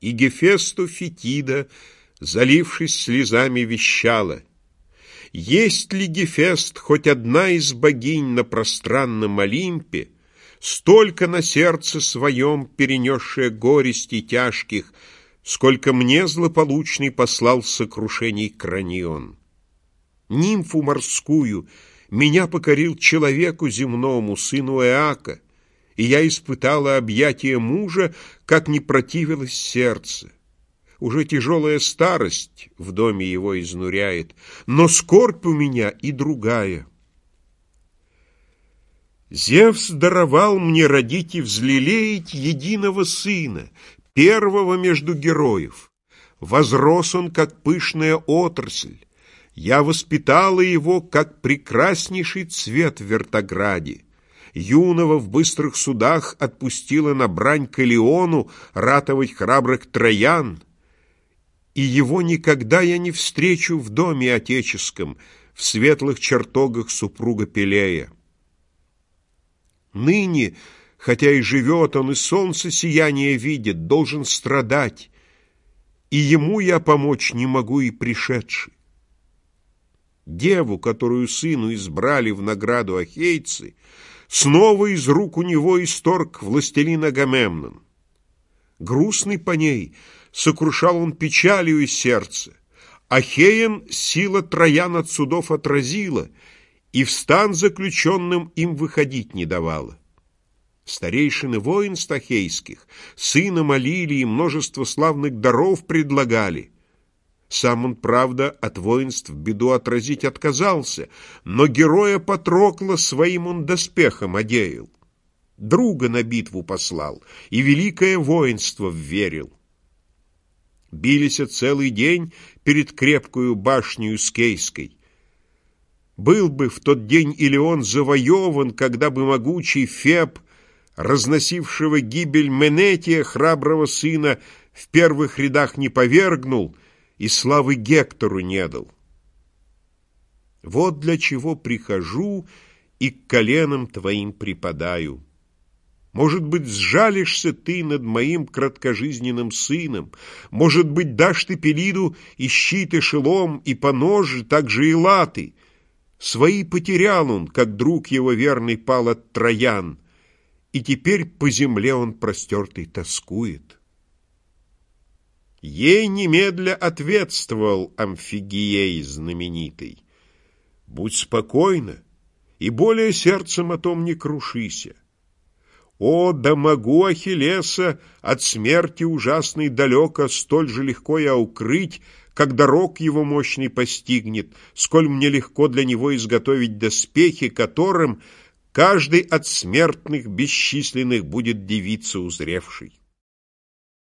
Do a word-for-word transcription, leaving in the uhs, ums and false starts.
И Гефесту Фетида, залившись слезами, вещала: «Есть ли, Гефест, хоть одна из богинь на пространном Олимпе, столько на сердце своем перенесшая горестей тяжких, сколько мне злополучный послал сокрушений Кранион? Нимфу морскую меня покорил человеку земному, сыну Эака, и я испытала объятия мужа, как не противилось сердце. Уже тяжелая старость в доме его изнуряет, но скорбь у меня и другая. Зевс даровал мне родить и взлелеять единого сына, первого между героев. Возрос он, как пышная отрасль. Я воспитала его, как прекраснейший цвет в вертограде. Юного в быстрых судах отпустила на брань к Илиону ратовать храбрых троян. И его никогда я не встречу в доме отеческом, в светлых чертогах супруга Пелея. Ныне, хотя и живет он, и солнце сияние видит, должен страдать, и ему я помочь не могу и пришедший. Деву, которую сыну избрали в награду ахейцы, снова из рук у него исторг властелин Агамемнон. Грустный по ней, сокрушал он печалью и сердце. Ахеям сила Троян от судов отразила, и в стан заключенным им выходить не давала. Старейшины воинств ахейских сына молили и множество славных даров предлагали. Сам он, правда, от воинств беду отразить отказался, но героя Патрокла своим он доспехом одеял. Друга на битву послал и великое воинство вверил. Бились целый день перед крепкою башнею Скейской. Был бы в тот день Илион завоеван, когда бы могучий Феб, разносившего гибель Менетия, храброго сына, в первых рядах не повергнул и славы Гектору не дал. Вот для чего прихожу и к коленам твоим припадаю. Может быть, сжалишься ты над моим краткожизненным сыном, может быть, дашь ты Пелиду и щит, и шелом, и поножи, также и латы. Свои потерял он, как друг его верный пал от Троян, и теперь по земле он простертый тоскует». Ей немедля ответствовал Амфигией знаменитый: «Будь спокойна, и более сердцем о том не крушися. О, да могу Ахиллеса от смерти ужасной далеко столь же легко я укрыть, когда рог его мощный постигнет, сколь мне легко для него изготовить доспехи, которым каждый от смертных бесчисленных будет дивиться узревший».